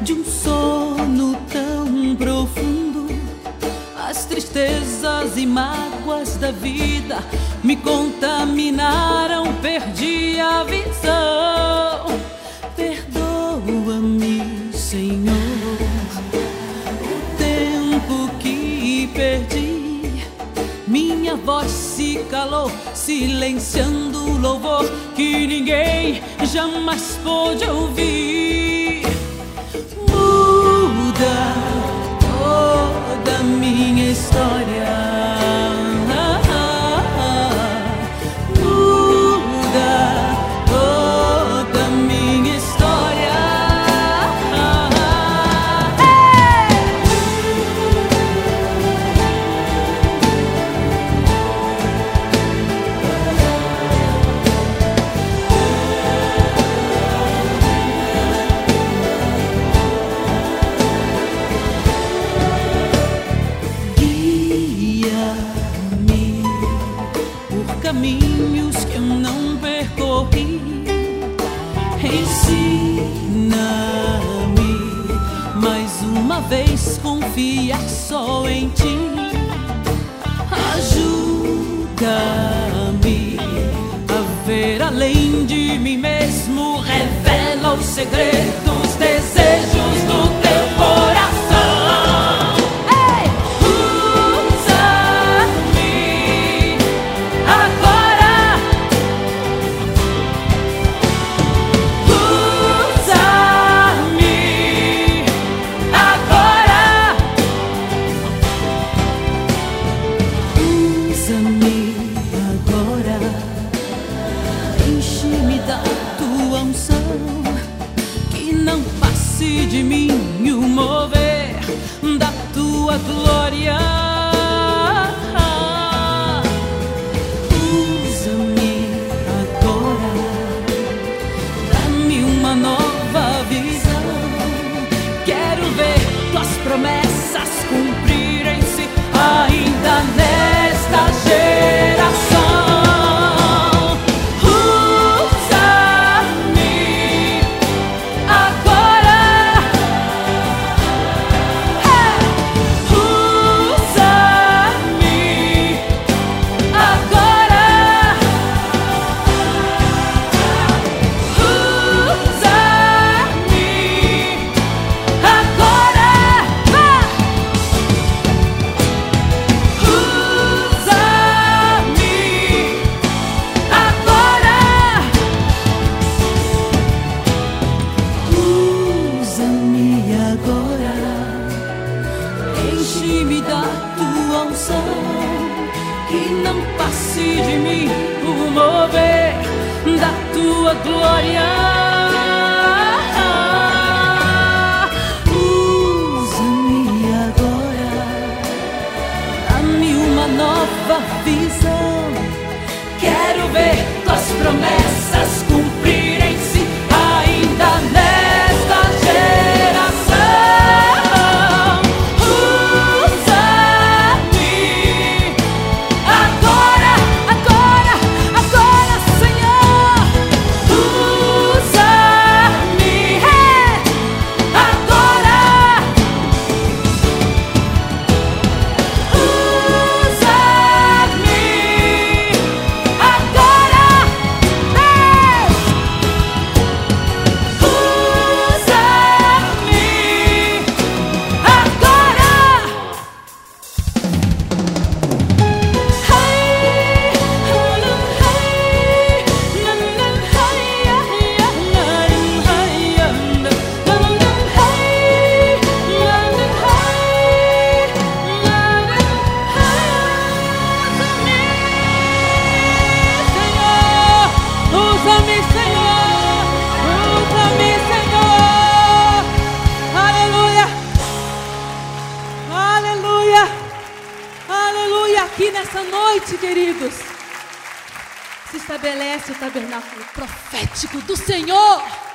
de um sono tão profundo. As tristezas e mágoas da vida me contaminaram, perdi a visão. Perdoa-me, Senhor, o tempo que perdi. Minha voz se calou, silenciando o louvor que ninguém jamais pôde ouvir. Muda toda a minha história. Caminhos que eu não percorri, ensina-me mais uma vez confiar só em ti. Ajuda-me a ver além de mim mesmo, revela os segredos, desejos do teu coração. Usa-me agora, enche-me da tua unção, que não passe de mim o mover da tua glória. Usa-me agora, dá-me uma nova visão. Quero ver tuas promessas cumprirem-se ainda nesta geração. Usa-me agora, usa-me agora, usa-me agora. Enche-me da tua unção, que não passe de mim o mover da tua glória. Usa-me agora, dá-me uma nova visão. Quero ver tuas promessas cumprirem-se ainda nesta geração. Aqui nessa noite, queridos, se estabelece o tabernáculo profético do Senhor.